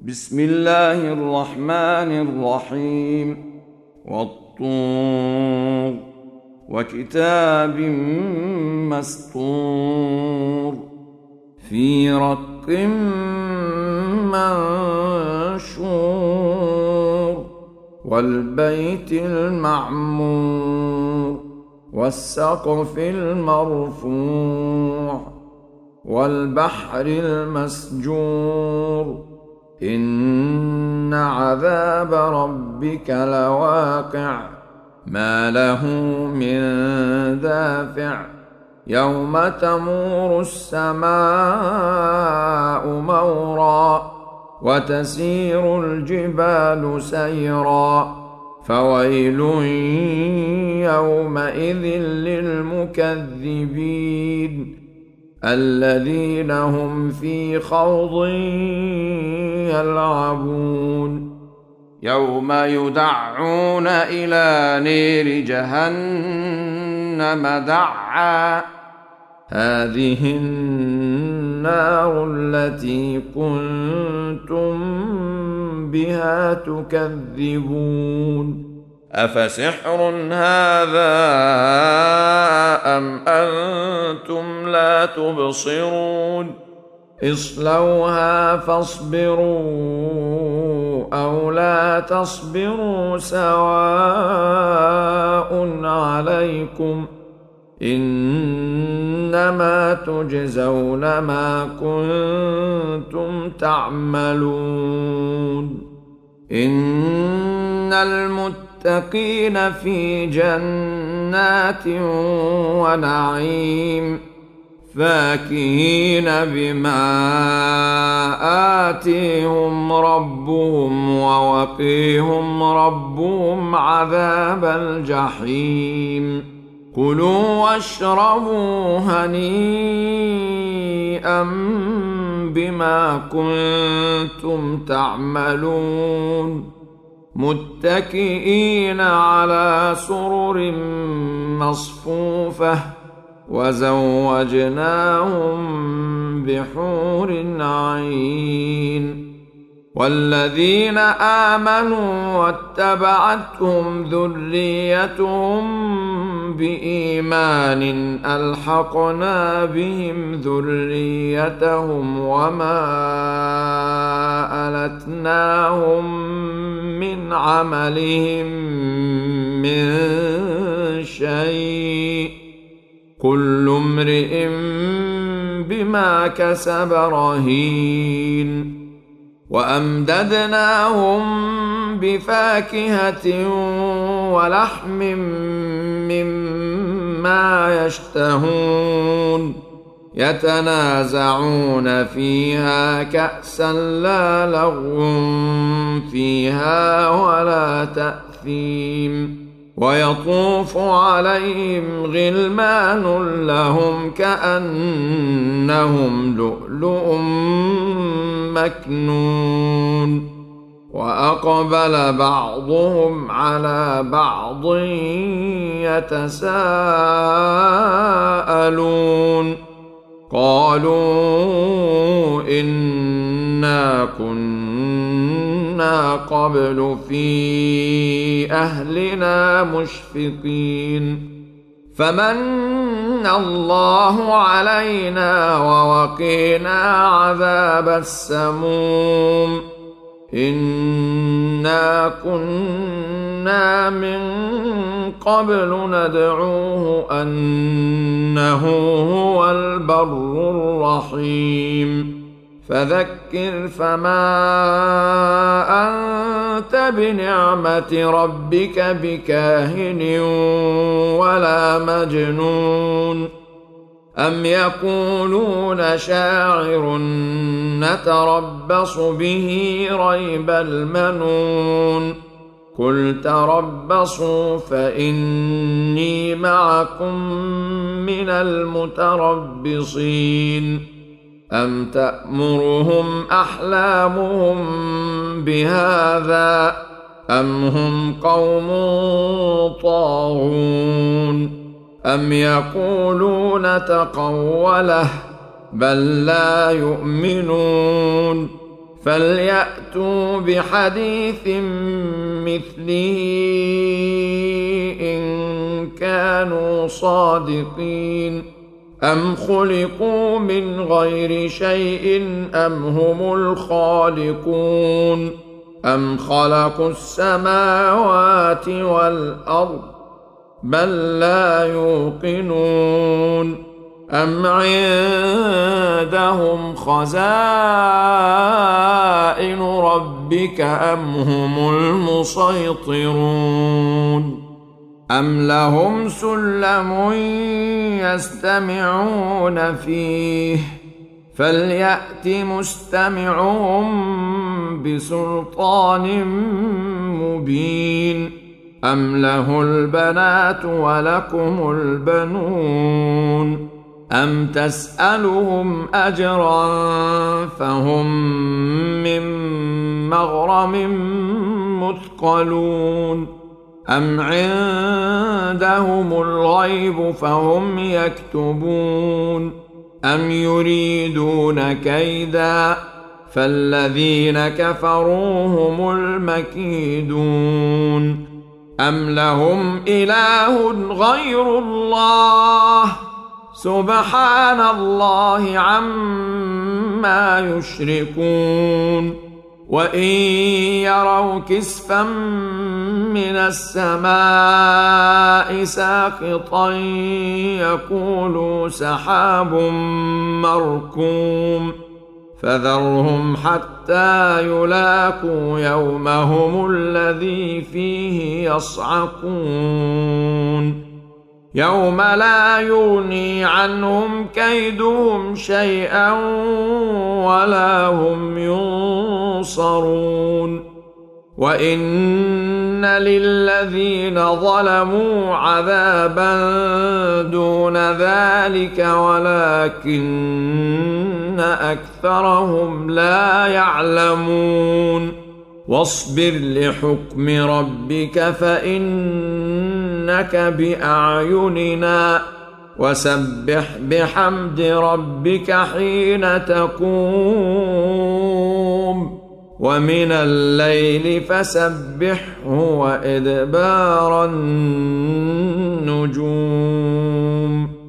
بسم الله الرحمن الرحيم. والطور وكتاب مسطور في رق منشور والبيت المعمور والسقف المرفوع والبحر المسجور إن عذاب ربك لواقع ما له من دافع يوم تمور السماء مورا وتسير الجبال سيرا فويل يومئذ للمكذبين الذين هم في خوض يلعبون يوم يدعون إلى نير جهنم دعا هذه النار التي كنتم بها تكذبون أفسحر هذا أم أنتم لا تبصرون اصلوها فاصبروا أو لا تصبروا سواء عليكم إنما تجزون ما كنتم تعملون إن المتقين في جنات ونعيم فاكهين بما آتيهم ربهم ووقيهم ربهم عذاب الجحيم كلوا واشربوا هنيئا بما كنتم تعملون متكئين على سرر مصفوفة وزوجناهم بحور عين والذين آمنوا واتبعتهم ذريتهم بإيمان ألحقنا بهم ذريتهم وما ألتناهم من عملهم من شيء كل امرئ بما كسب رهين وأمددناهم بفاكهة ولحم مما يشتهون يتنازعون فيها كأسا لا لغو فيها ولا تأثيم ويطوف عليهم غلمان لهم كأنهم لؤلؤ مكنون وأقبل بعضهم على بعض يتساءلون قالوا إنا كنا قبل في أهلنا مشفقين فمن الله علينا ووقينا عذاب السموم إنا كنا من قبل ندعوه أنه هو البر الرحيم فذكر فما أنت بنعمة ربك بكاهن ولا مجنون أم يقولون شاعر نتربص به ريب المنون قل تربصوا فإني معكم من المتربصين أم تأمرهم أحلامهم بهذا أم هم قوم طاغون أم يقولون تقوله بل لا يؤمنون فليأتوا بحديث مثله إن كانوا صادقين أم خلقوا من غير شيء أم هم الخالقون أم خلقوا السماوات والأرض بل لا يوقنون أم عندهم خزائن ربك أم هم المسيطرون أم لهم سلم يستمعون فيه فليأت مستمعهم بسلطان مبين أم له البنات ولكم البنون أم تسألهم أجرا فهم من مغرم مثقلون أم عندهم الغيب فهم يكتبون أم يريدون كيدا فالذين كفروا هم المكيدون أم لهم إله غير الله سبحان الله عما يشركون وإن يروا كسفا من السماء ساقطا يقولوا سحاب مركوم فذرهم حتى يلاقوا يومهم الذي فيه يصعقون يوم لا يغني عنهم كيدهم شيئا ولا هم ينصرون وإن للذين ظلموا عذابا دون ذلك ولكن أكثرهم لا يعلمون واصبر لحكم ربك فإنك بأعيننا وسبح بحمد ربك حين تقوم ومن الليل فسبحه وإدبار النجوم